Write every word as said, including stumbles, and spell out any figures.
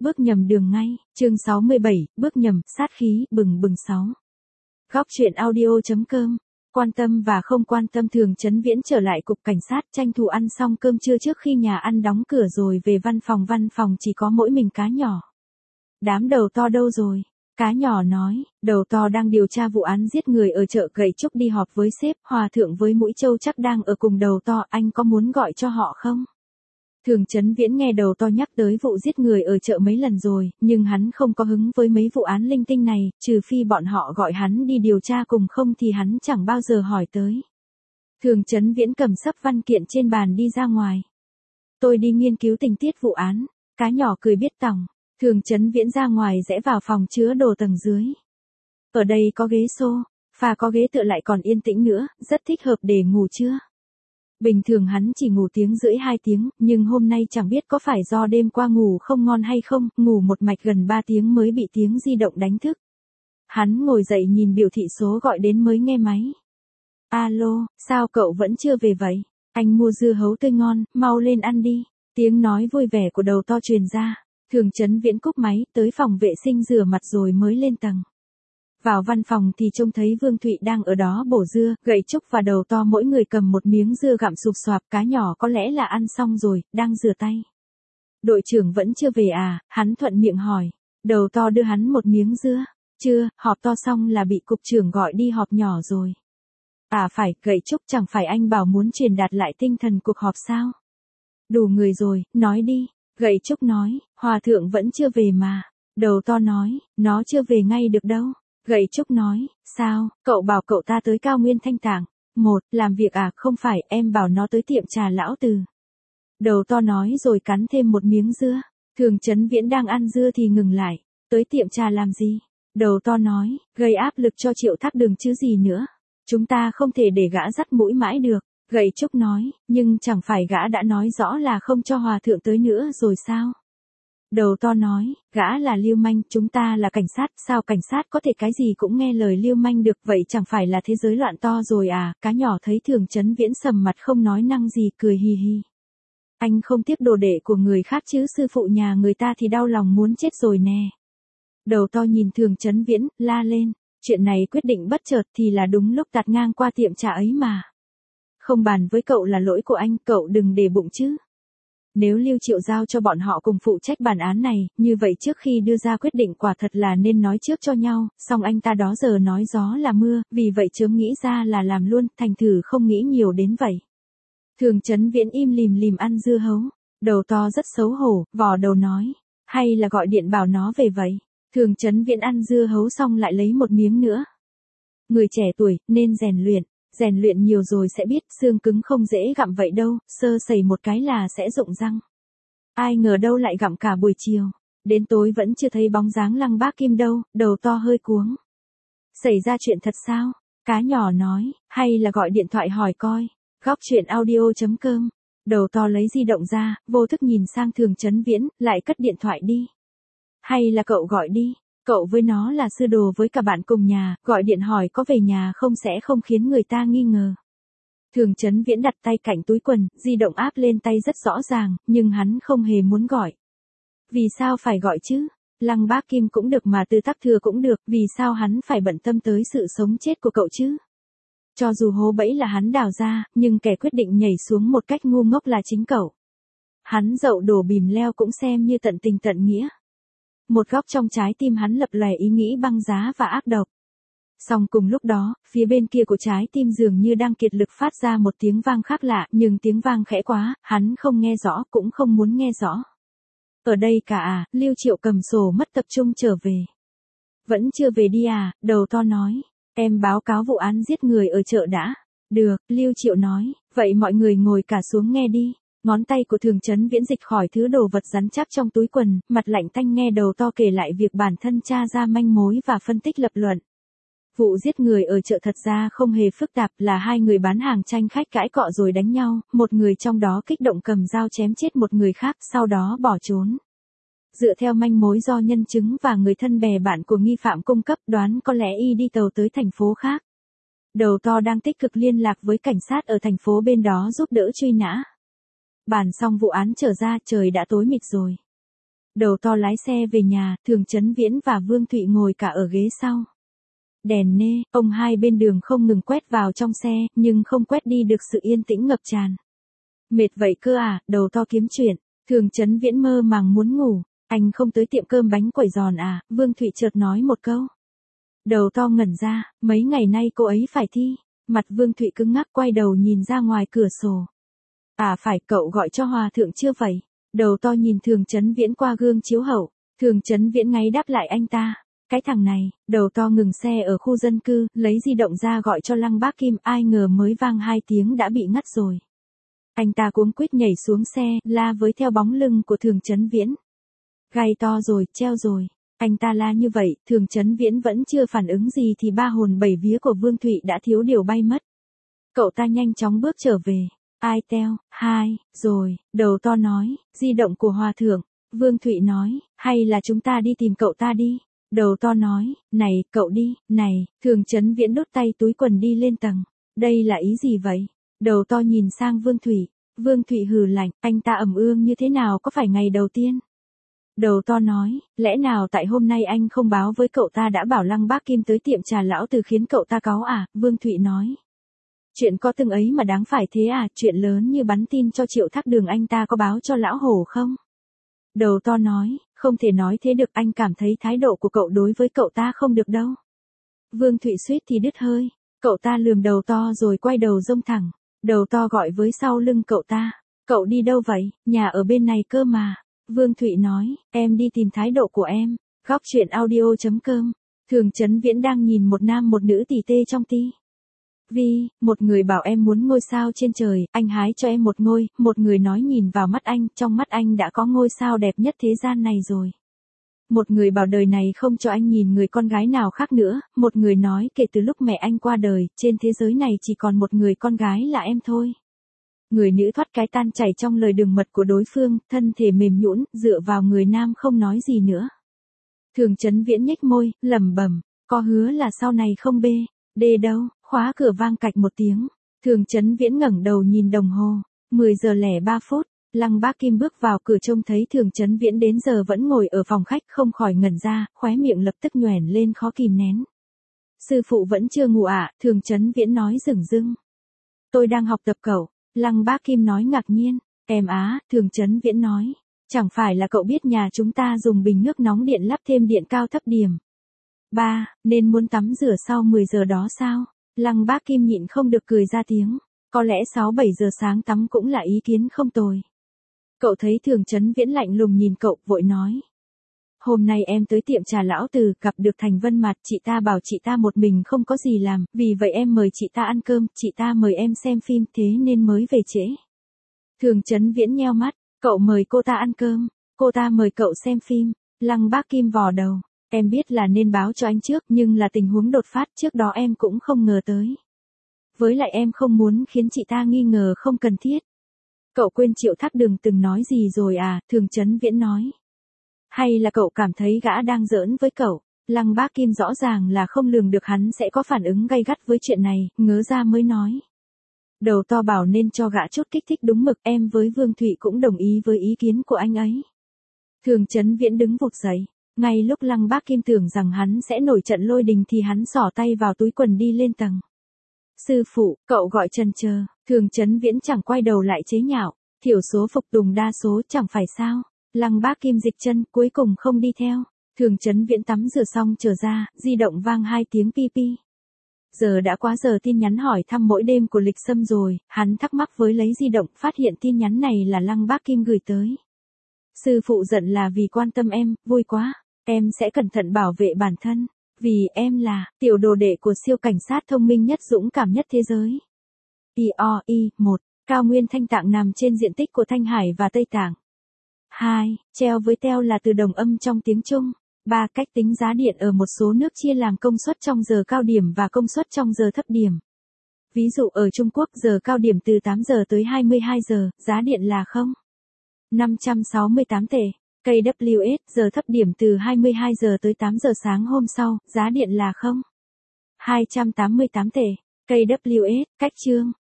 bước nhầm đường ngay, chương sáu mươi bảy, bước nhầm, sát khí, bừng bừng sáu. Góc truyện audio.com, quan tâm và không quan tâm. Thường Chấn Viễn trở lại cục cảnh sát, tranh thủ ăn xong cơm trưa trước khi nhà ăn đóng cửa rồi về văn phòng. Văn phòng chỉ có mỗi mình Cá Nhỏ. Đám đầu to đâu rồi? Cá Nhỏ nói, đầu to đang điều tra vụ án giết người ở chợ Gậy Trúc, đi họp với sếp. Hòa thượng với Mũi Trâu chắc đang ở cùng đầu to, anh có muốn gọi cho họ không? Thường Chấn Viễn nghe đầu to nhắc tới vụ giết người ở chợ mấy lần rồi, nhưng hắn không có hứng với mấy vụ án linh tinh này, trừ phi bọn họ gọi hắn đi điều tra cùng, không thì hắn chẳng bao giờ hỏi tới. Thường Chấn Viễn cầm sấp văn kiện trên bàn đi ra ngoài. Tôi đi nghiên cứu tình tiết vụ án. Cá Nhỏ cười biết tòng. Thường Chấn Viễn ra ngoài rẽ vào phòng chứa đồ tầng dưới. Ở đây có ghế xô, và có ghế tựa lại còn yên tĩnh nữa, rất thích hợp để ngủ trưa. Bình thường hắn chỉ ngủ tiếng rưỡi hai tiếng, nhưng hôm nay chẳng biết có phải do đêm qua ngủ không ngon hay không, ngủ một mạch gần ba tiếng mới bị tiếng di động đánh thức. Hắn ngồi dậy nhìn biểu thị số gọi đến mới nghe máy. Alo, sao cậu vẫn chưa về vậy? Anh mua dưa hấu tươi ngon, mau lên ăn đi. Tiếng nói vui vẻ của đầu to truyền ra. Thường Chấn Viễn cúp máy, tới phòng vệ sinh rửa mặt rồi mới lên tầng. Vào văn phòng thì trông thấy Vương Thụy đang ở đó bổ dưa. Gậy Trúc và đầu to mỗi người cầm một miếng dưa gặm sụp xoạp. Cá Nhỏ có lẽ là ăn xong rồi, đang rửa tay. Đội trưởng vẫn chưa về à? Hắn thuận miệng hỏi. Đầu to đưa hắn một miếng dưa. Chưa, họp to xong là bị cục trưởng gọi đi họp nhỏ rồi. À phải, Gậy Trúc, chẳng phải anh bảo muốn truyền đạt lại tinh thần cuộc họp sao? Đủ người rồi, nói đi. Gậy Trúc nói, Hòa thượng vẫn chưa về mà. Đầu to nói, nó chưa về ngay được đâu. Gậy Trúc nói, sao, cậu bảo cậu ta tới Cao Nguyên Thanh Tạng. Một, làm việc à? Không phải, em bảo nó tới tiệm trà lão Từ. Đầu to nói rồi cắn thêm một miếng dưa. Thường Chấn Viễn đang ăn dưa thì ngừng lại. Tới tiệm trà làm gì? Đầu to nói, gây áp lực cho Triệu Thác Đường chứ gì nữa. Chúng ta không thể để gã dắt mũi mãi được. Gậy Trúc nói, nhưng chẳng phải gã đã nói rõ là không cho Hòa thượng tới nữa rồi sao? Đầu to nói, gã là lưu manh, chúng ta là cảnh sát, sao cảnh sát có thể cái gì cũng nghe lời lưu manh được, vậy chẳng phải là thế giới loạn to rồi à? Cá Nhỏ thấy Thường Chấn Viễn sầm mặt không nói năng gì, cười hì hì. Anh không tiếc đồ đệ của người khác chứ, sư phụ nhà người ta thì đau lòng muốn chết rồi nè. Đầu to nhìn Thường Chấn Viễn, la lên, chuyện này quyết định bất chợt thì là đúng lúc tạt ngang qua tiệm trà ấy mà. Không bàn với cậu là lỗi của anh, cậu đừng để bụng chứ. Nếu Lưu Triệu giao cho bọn họ cùng phụ trách bản án này, như vậy trước khi đưa ra quyết định quả thật là nên nói trước cho nhau, song anh ta đó giờ nói gió là mưa, vì vậy chớm nghĩ ra là làm luôn, thành thử không nghĩ nhiều đến vậy. Thường Chấn Viễn im lìm lìm ăn dưa hấu, đầu to rất xấu hổ, vò đầu nói, hay là gọi điện bảo nó về vậy. Thường Chấn Viễn ăn dưa hấu xong lại lấy một miếng nữa. Người trẻ tuổi, nên rèn luyện. Rèn luyện nhiều rồi sẽ biết, xương cứng không dễ gặm vậy đâu, sơ sẩy một cái là sẽ rụng răng. Ai ngờ đâu lại gặm cả buổi chiều, đến tối vẫn chưa thấy bóng dáng Lăng Bác Kim đâu, đầu to hơi cuống. Xảy ra chuyện thật sao? Cá Nhỏ nói, hay là gọi điện thoại hỏi coi. Góc truyện audio.com, đầu to lấy di động ra, vô thức nhìn sang Thường Chấn Viễn, lại cất điện thoại đi. Hay là cậu gọi đi. Cậu với nó là sư đồ với cả bạn cùng nhà, gọi điện hỏi có về nhà không sẽ không khiến người ta nghi ngờ. Thường Chấn Viễn đặt tay cạnh túi quần, di động áp lên tay rất rõ ràng, nhưng hắn không hề muốn gọi. Vì sao phải gọi chứ? Lăng Bác Kim cũng được mà Tư Tắc Thừa cũng được, vì sao hắn phải bận tâm tới sự sống chết của cậu chứ? Cho dù hố bẫy là hắn đào ra, nhưng kẻ quyết định nhảy xuống một cách ngu ngốc là chính cậu. Hắn dậu đổ bìm leo cũng xem như tận tình tận nghĩa. Một góc trong trái tim hắn lập lòe ý nghĩ băng giá và ác độc. Song cùng lúc đó, phía bên kia của trái tim dường như đang kiệt lực phát ra một tiếng vang khác lạ, nhưng tiếng vang khẽ quá, hắn không nghe rõ, cũng không muốn nghe rõ. Ở đây cả à? Lưu Triệu cầm sổ mất tập trung trở về. Vẫn chưa về đi à? Đầu to nói. Em báo cáo vụ án giết người ở chợ đã. Được, Lưu Triệu nói, vậy mọi người ngồi cả xuống nghe đi. Ngón tay của Thường Chấn Viễn dịch khỏi thứ đồ vật rắn chắc trong túi quần, mặt lạnh tanh nghe đầu to kể lại việc bản thân tra ra manh mối và phân tích lập luận. Vụ giết người ở chợ thật ra không hề phức tạp, là hai người bán hàng tranh khách cãi cọ rồi đánh nhau, một người trong đó kích động cầm dao chém chết một người khác, sau đó bỏ trốn. Dựa theo manh mối do nhân chứng và người thân bè bạn của nghi phạm cung cấp, đoán có lẽ y đi tàu tới thành phố khác. Đầu to đang tích cực liên lạc với cảnh sát ở thành phố bên đó giúp đỡ truy nã. Bàn xong vụ án trở ra, trời đã tối mịt rồi. Đầu to lái xe về nhà, Thường Chấn Viễn và Vương Thụy ngồi cả ở ghế sau. Đèn nê, ông hai bên đường không ngừng quét vào trong xe, nhưng không quét đi được sự yên tĩnh ngập tràn. Mệt vậy cơ à, đầu to kiếm chuyện. Thường Chấn Viễn mơ màng muốn ngủ. Anh không tới tiệm cơm bánh quẩy giòn à, Vương Thụy chợt nói một câu. Đầu to ngẩn ra, mấy ngày nay cô ấy phải thi. Mặt Vương Thụy cứng ngắc quay đầu nhìn ra ngoài cửa sổ. À phải, cậu gọi cho Hòa Thượng chưa vậy? Đầu to nhìn Thường Chấn Viễn qua gương chiếu hậu. Thường Chấn Viễn ngáy đáp lại anh ta. Cái thằng này, đầu to ngừng xe ở khu dân cư, lấy di động ra gọi cho Lăng Bác Kim, ai ngờ mới vang hai tiếng đã bị ngắt rồi. Anh ta cuống quýt nhảy xuống xe, la với theo bóng lưng của Thường Chấn Viễn. Gai to rồi, treo rồi. Anh ta la như vậy, Thường Chấn Viễn vẫn chưa phản ứng gì thì ba hồn bảy vía của Vương Thụy đã thiếu điều bay mất. Cậu ta nhanh chóng bước trở về. Ai teo, hai, rồi, đầu to nói, di động của Hòa Thượng. Vương Thụy nói, hay là chúng ta đi tìm cậu ta đi. Đầu to nói, này, cậu đi, này, Thường Chấn Viễn đút tay túi quần đi lên tầng. Đây là ý gì vậy? Đầu to nhìn sang Vương Thụy. Vương Thụy hừ lạnh, anh ta ầm ương như thế nào có phải ngày đầu tiên? Đầu to nói, lẽ nào tại hôm nay anh không báo với cậu ta đã bảo Lăng Bác Kim tới tiệm trà lão từ khiến cậu ta cáu à? Vương Thụy nói. Chuyện có từng ấy mà đáng phải thế à, chuyện lớn như bắn tin cho Triệu Thác Đường anh ta có báo cho lão hổ không? Đầu to nói, không thể nói thế được, anh cảm thấy thái độ của cậu đối với cậu ta không được đâu. Vương Thụy suýt thì đứt hơi, cậu ta lườm đầu to rồi quay đầu rông thẳng. Đầu to gọi với sau lưng cậu ta, cậu đi đâu vậy, nhà ở bên này cơ mà. Vương Thụy nói, em đi tìm thái độ của em. Góc truyện audio chấm com. Thường Chấn Viễn đang nhìn một nam một nữ tỉ tê trong ti vi, một người bảo em muốn ngôi sao trên trời, anh hái cho em một ngôi, một người nói nhìn vào mắt anh, trong mắt anh đã có ngôi sao đẹp nhất thế gian này rồi. Một người bảo đời này không cho anh nhìn người con gái nào khác nữa, một người nói kể từ lúc mẹ anh qua đời, trên thế giới này chỉ còn một người con gái là em thôi. Người nữ thoát cái tan chảy trong lời đường mật của đối phương, thân thể mềm nhũn, dựa vào người nam không nói gì nữa. Thường Chấn Viễn nhếch môi, lẩm bẩm, có hứa là sau này không bê, đê đâu, khóa cửa vang cạch một tiếng. Thường Chấn Viễn ngẩng đầu nhìn đồng hồ, mười giờ lẻ ba phút, Lăng Bác Kim bước vào cửa trông thấy Thường Chấn Viễn đến giờ vẫn ngồi ở phòng khách không khỏi ngẩn ra, khóe miệng lập tức nhoẻn lên khó kìm nén. Sư phụ vẫn chưa ngủ ạ, à? Thường Chấn Viễn nói dửng dưng. Tôi đang học tập cậu. Lăng Bác Kim nói ngạc nhiên. Em á, Thường Chấn Viễn nói. Chẳng phải là cậu biết nhà chúng ta dùng bình nước nóng điện lắp thêm điện cao thấp điểm. Ba, nên muốn tắm rửa sau mười giờ đó sao? Lăng Bác Kim nhịn không được cười ra tiếng. Có lẽ sáu bảy giờ sáng tắm cũng là ý kiến không tồi. Cậu thấy Thường Chấn Viễn lạnh lùng nhìn cậu, vội nói. Hôm nay em tới tiệm trà lão Từ, gặp được Thành Vân Mạt, chị ta bảo chị ta một mình không có gì làm, vì vậy em mời chị ta ăn cơm, chị ta mời em xem phim, thế nên mới về trễ. Thường Chấn Viễn nheo mắt, cậu mời cô ta ăn cơm, cô ta mời cậu xem phim. Lăng Bác Kim vò đầu, em biết là nên báo cho anh trước, nhưng là tình huống đột phát, trước đó em cũng không ngờ tới. Với lại em không muốn khiến chị ta nghi ngờ không cần thiết. Cậu quên Triệu Thác Đường từng nói gì rồi à? Thường Chấn Viễn nói. Hay là cậu cảm thấy gã đang giỡn với cậu? Lăng Bác Kim rõ ràng là không lường được hắn sẽ có phản ứng gay gắt với chuyện này, ngớ ra mới nói. Đầu to bảo nên cho gã chút kích thích đúng mực, em với Vương Thụy cũng đồng ý với ý kiến của anh ấy. Thường Chấn Viễn đứng vụt dậy, ngay lúc Lăng Bác Kim tưởng rằng hắn sẽ nổi trận lôi đình thì hắn xỏ tay vào túi quần đi lên tầng. Sư phụ, cậu gọi trần chờ. Thường Chấn Viễn chẳng quay đầu lại chế nhạo, thiểu số phục tùng đa số chẳng phải sao. Lăng Bác Kim dịch chân, cuối cùng không đi theo. Thường Chấn Viễn tắm rửa xong trở ra, di động vang hai tiếng pi pi. Giờ đã quá giờ tin nhắn hỏi thăm mỗi đêm của Lịch Sâm rồi, hắn thắc mắc với lấy di động, phát hiện tin nhắn này là Lăng Bác Kim gửi tới. Sư phụ giận là vì quan tâm em, vui quá, em sẽ cẩn thận bảo vệ bản thân, vì em là tiểu đồ đệ của siêu cảnh sát thông minh nhất dũng cảm nhất thế giới. i o i một, cao nguyên Thanh Tạng nằm trên diện tích của Thanh Hải và Tây Tạng. hai. Treo với teo là từ đồng âm trong tiếng Trung. ba. Cách tính giá điện ở một số nước chia làm công suất trong giờ cao điểm và công suất trong giờ thấp điểm. Ví dụ ở Trung Quốc giờ cao điểm từ tám giờ tới hai mươi hai giờ, giá điện là không phẩy năm trăm sáu mươi tám tệ. ca vê ét giờ thấp điểm từ hai mươi hai giờ tới tám giờ sáng hôm sau, giá điện là không phẩy hai trăm tám mươi tám tệ. ca vê ét, cách chương.